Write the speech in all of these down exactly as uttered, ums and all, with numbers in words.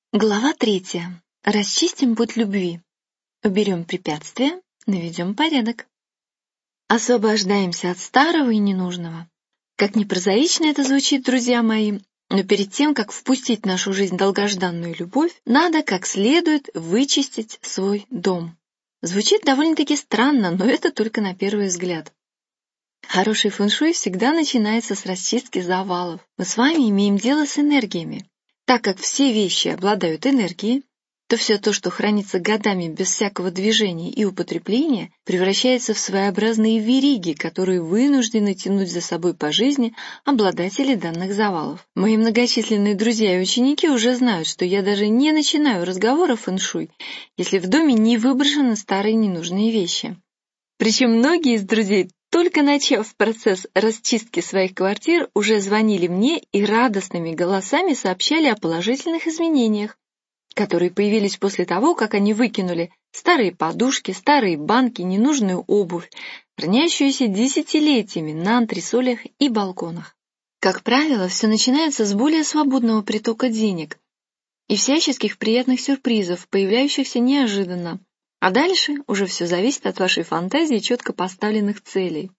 Глава третья. Расчистим путь любви. Уберем препятствия, наведем порядок. Освобождаемся от старого и ненужного. Как ни прозаично это звучит, друзья мои, но перед тем, как впустить в нашу жизнь долгожданную любовь, надо как следует вычистить свой дом. Звучит довольно-таки странно, но это только на первый взгляд. Хороший фэн-шуй всегда начинается с расчистки завалов. Мы с вами имеем дело с энергиями. Так как все вещи обладают энергией, то все то, что хранится годами без всякого движения и употребления, превращается в своеобразные вериги, которые вынуждены тянуть за собой по жизни обладателей данных завалов. Мои многочисленные друзья и ученики уже знают, что я даже не начинаю разговор о фэн-шуй, если в доме не выброшены старые ненужные вещи. Причем многие из друзей, только начав процесс расчистки своих квартир, уже звонили мне и радостными голосами сообщали о положительных изменениях, которые появились после того, как они выкинули старые подушки, старые банки, ненужную обувь, хранящуюся десятилетиями на антресолях и балконах. Как правило, все начинается с более свободного притока денег и всяческих приятных сюрпризов, появляющихся неожиданно. А дальше уже все зависит от вашей фантазии и четко поставленных целей.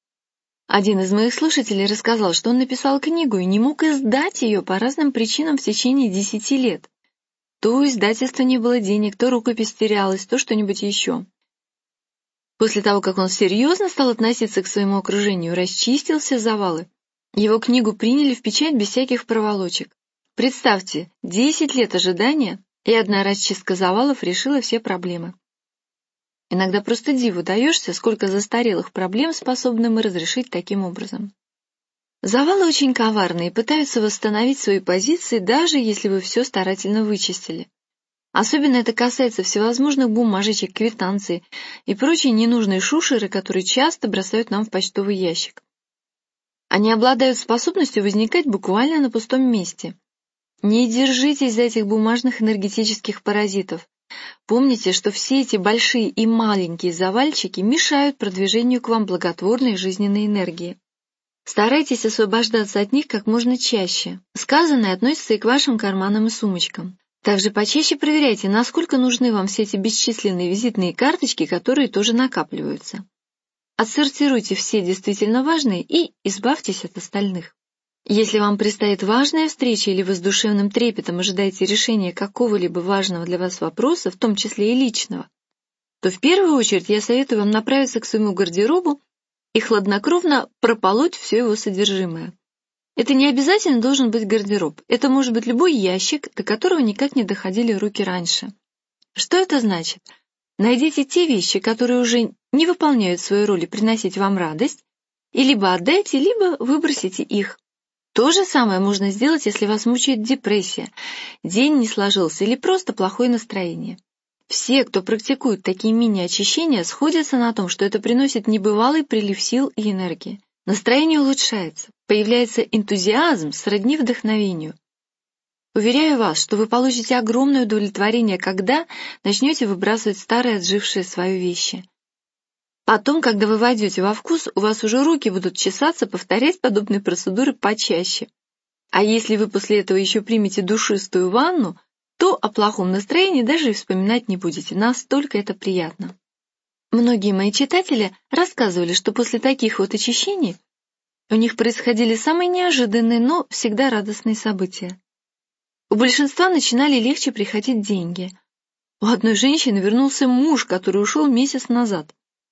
Один из моих слушателей рассказал, что он написал книгу и не мог издать ее по разным причинам в течение десяти лет. То у издательства не было денег, то рукопись терялась, то что-нибудь еще. После того, как он серьезно стал относиться к своему окружению, расчистил все завалы, его книгу приняли в печать без всяких проволочек. Представьте, десять лет ожидания, и одна расчистка завалов решила все проблемы. Иногда просто диву даешься, сколько застарелых проблем способны мы разрешить таким образом. Завалы очень коварные и пытаются восстановить свои позиции, даже если вы все старательно вычистили. Особенно это касается всевозможных бумажечек, квитанций и прочей ненужной шушеры, которые часто бросают нам в почтовый ящик. Они обладают способностью возникать буквально на пустом месте. Не держитесь за этих бумажных энергетических паразитов. Помните, что все эти большие и маленькие завальчики мешают продвижению к вам благотворной жизненной энергии. Старайтесь освобождаться от них как можно чаще. Сказанное относится и к вашим карманам и сумочкам. Также почаще проверяйте, насколько нужны вам все эти бесчисленные визитные карточки, которые тоже накапливаются. Отсортируйте все действительно важные и избавьтесь от остальных. Если вам предстоит важная встреча или вы с душевным трепетом ожидаете решения какого-либо важного для вас вопроса, в том числе и личного, то в первую очередь я советую вам направиться к своему гардеробу и хладнокровно прополоть все его содержимое. Это не обязательно должен быть гардероб, это может быть любой ящик, до которого никак не доходили руки раньше. Что это значит? Найдите те вещи, которые уже не выполняют свою роль и приносить вам радость, и либо отдайте, либо выбросите их. То же самое можно сделать, если вас мучает депрессия, день не сложился или просто плохое настроение. Все, кто практикует такие мини-очищения, сходятся на том, что это приносит небывалый прилив сил и энергии. Настроение улучшается, появляется энтузиазм сродни вдохновению. Уверяю вас, что вы получите огромное удовлетворение, когда начнете выбрасывать старые отжившие свои вещи. Потом, когда вы войдете во вкус, у вас уже руки будут чесаться повторять подобные процедуры почаще. А если вы после этого еще примете душистую ванну, то о плохом настроении даже и вспоминать не будете, настолько это приятно. Многие мои читатели рассказывали, что после таких вот очищений у них происходили самые неожиданные, но всегда радостные события. У большинства начинали легче приходить деньги. У одной женщины вернулся муж, который ушел месяц назад.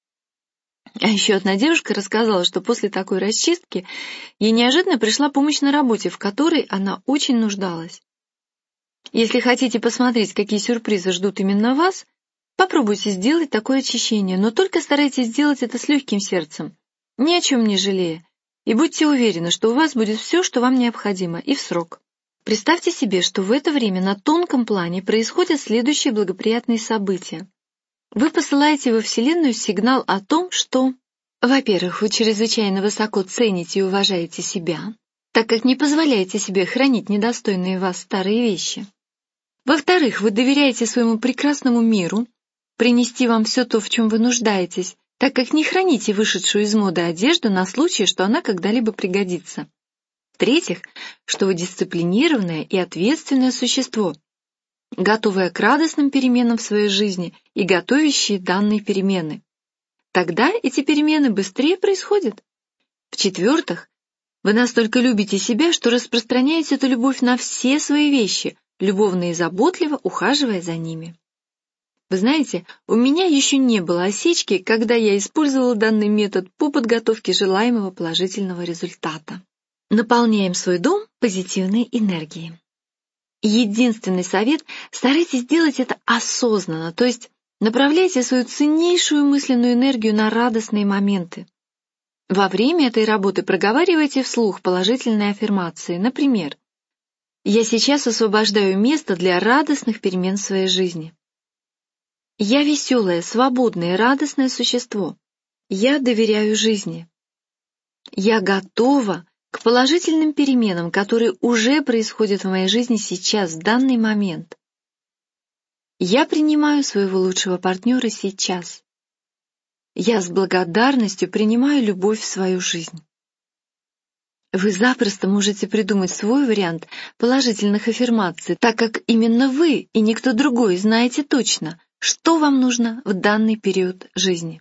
А еще одна девушка рассказала, что после такой расчистки ей неожиданно пришла помощь на работе, в которой она очень нуждалась. Если хотите посмотреть, какие сюрпризы ждут именно вас, попробуйте сделать такое очищение, но только старайтесь сделать это с легким сердцем, ни о чем не жалея, и будьте уверены, что у вас будет все, что вам необходимо, и в срок. Представьте себе, что в это время на тонком плане происходят следующие благоприятные события. Вы посылаете во Вселенную сигнал о том, что, во-первых, вы чрезвычайно высоко цените и уважаете себя, так как не позволяете себе хранить недостойные вас старые вещи. Во-вторых, вы доверяете своему прекрасному миру принести вам все то, в чем вы нуждаетесь, так как не храните вышедшую из моды одежду на случай, что она когда-либо пригодится. В-третьих, что вы дисциплинированное и ответственное существо, готовая к радостным переменам в своей жизни и готовящие данные перемены. Тогда эти перемены быстрее происходят. В-четвертых, вы настолько любите себя, что распространяете эту любовь на все свои вещи, любовно и заботливо ухаживая за ними. Вы знаете, у меня еще не было осечки, когда я использовала данный метод по подготовке желаемого положительного результата. Наполняем свой дом позитивной энергией. Единственный совет – старайтесь делать это осознанно, то есть направляйте свою ценнейшую мысленную энергию на радостные моменты. Во время этой работы проговаривайте вслух положительные аффирмации. Например, «Я сейчас освобождаю место для радостных перемен в своей жизни». «Я веселое, свободное, радостное существо. Я доверяю жизни». «Я готова к положительным переменам, которые уже происходят в моей жизни сейчас, в данный момент». «Я принимаю своего лучшего партнера сейчас». «Я с благодарностью принимаю любовь в свою жизнь». Вы запросто можете придумать свой вариант положительных аффирмаций, так как именно вы и никто другой знаете точно, что вам нужно в данный период жизни.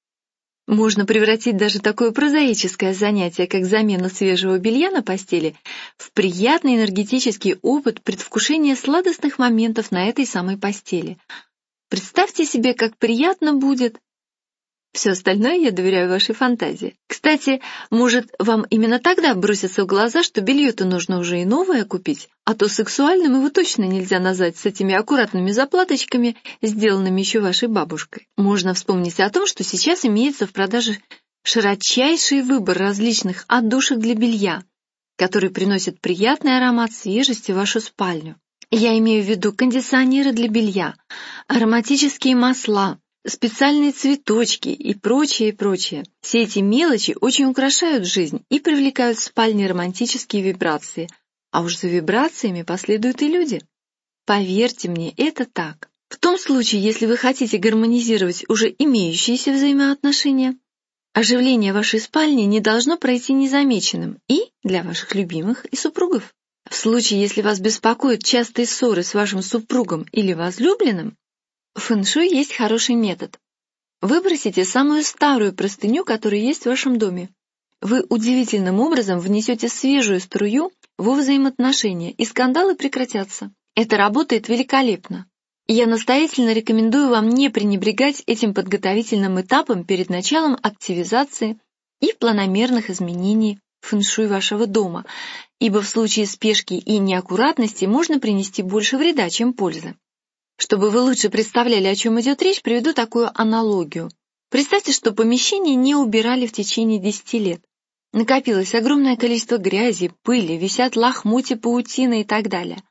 Можно превратить даже такое прозаическое занятие, как замена свежего белья на постели, в приятный энергетический опыт предвкушения сладостных моментов на этой самой постели. Представьте себе, как приятно будет. Все остальное я доверяю вашей фантазии. Кстати, может, вам именно тогда бросится в глаза, что белье-то нужно уже и новое купить, а то сексуальным его точно нельзя назвать с этими аккуратными заплаточками, сделанными еще вашей бабушкой. Можно вспомнить о том, что сейчас имеется в продаже широчайший выбор различных отдушек для белья, которые приносят приятный аромат свежести в вашу спальню. Я имею в виду кондиционеры для белья, ароматические масла, специальные цветочки и прочее, прочее. Все эти мелочи очень украшают жизнь и привлекают в спальне романтические вибрации, а уж за вибрациями последуют и люди. Поверьте мне, это так. В том случае, если вы хотите гармонизировать уже имеющиеся взаимоотношения, оживление вашей спальни не должно пройти незамеченным и для ваших любимых и супругов. В случае, если вас беспокоят частые ссоры с вашим супругом или возлюбленным, в фэн-шуй есть хороший метод. Выбросите самую старую простыню, которая есть в вашем доме. Вы удивительным образом внесете свежую струю во взаимоотношения, и скандалы прекратятся. Это работает великолепно. И я настоятельно рекомендую вам не пренебрегать этим подготовительным этапом перед началом активизации и планомерных изменений фэн-шуй вашего дома, ибо в случае спешки и неаккуратности можно принести больше вреда, чем пользы. Чтобы вы лучше представляли, о чем идет речь, приведу такую аналогию. Представьте, что помещение не убирали в течение десяти лет. Накопилось огромное количество грязи, пыли, висят лохмотья, паутина и так далее.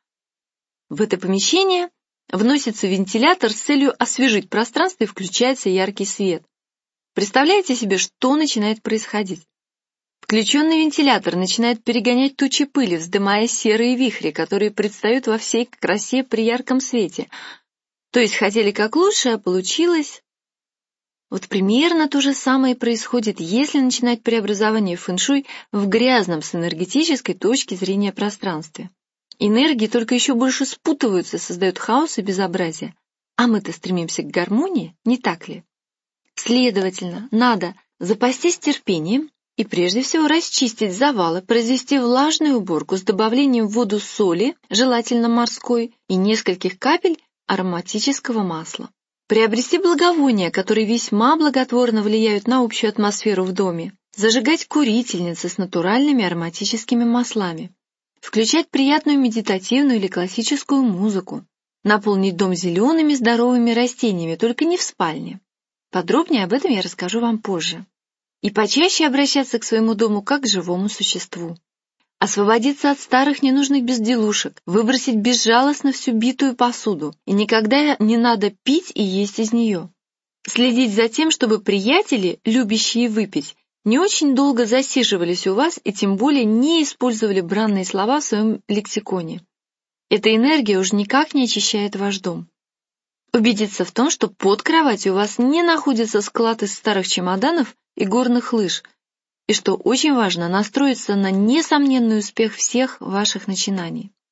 В это помещение вносится вентилятор с целью освежить пространство и включается яркий свет. Представляете себе, что начинает происходить? Включенный вентилятор начинает перегонять тучи пыли, вздымая серые вихри, которые предстают во всей красе при ярком свете. То есть хотели как лучше, а получилось... Вот примерно то же самое происходит, если начинать преобразование фэн-шуй в грязном с энергетической точки зрения пространстве. Энергии только еще больше спутываются, создают хаос и безобразие. А мы-то стремимся к гармонии, не так ли? Следовательно, надо запастись терпением и прежде всего расчистить завалы, произвести влажную уборку с добавлением в воду соли, желательно морской, и нескольких капель ароматического масла. Приобрести благовония, которые весьма благотворно влияют на общую атмосферу в доме. Зажигать курительницы с натуральными ароматическими маслами. Включать приятную медитативную или классическую музыку. Наполнить дом зелеными здоровыми растениями, только не в спальне. Подробнее об этом я расскажу вам позже. И почаще обращаться к своему дому как к живому существу. Освободиться от старых ненужных безделушек, выбросить безжалостно всю битую посуду, и никогда не надо пить и есть из нее. Следить за тем, чтобы приятели, любящие выпить, не очень долго засиживались у вас и тем более не использовали бранные слова в своем лексиконе. Эта энергия уж никак не очищает ваш дом. Убедиться в том, что под кроватью у вас не находится склад из старых чемоданов и горных лыж, и что очень важно, настроиться на несомненный успех всех ваших начинаний.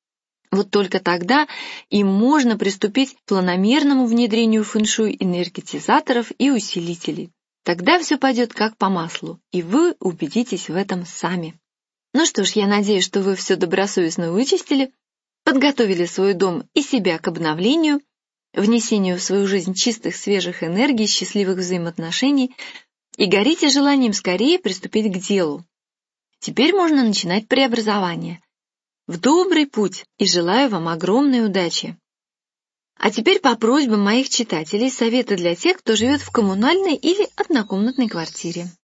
Вот только тогда и можно приступить к планомерному внедрению фэншуй энергетизаторов и усилителей. Тогда все пойдет как по маслу, и вы убедитесь в этом сами. Ну что ж, я надеюсь, что вы все добросовестно вычистили, подготовили свой дом и себя к обновлению, внесению в свою жизнь чистых, свежих энергий, счастливых взаимоотношений и горите желанием скорее приступить к делу. Теперь можно начинать преобразование. В добрый путь и желаю вам огромной удачи. А теперь по просьбам моих читателей советы для тех, кто живет в коммунальной или однокомнатной квартире.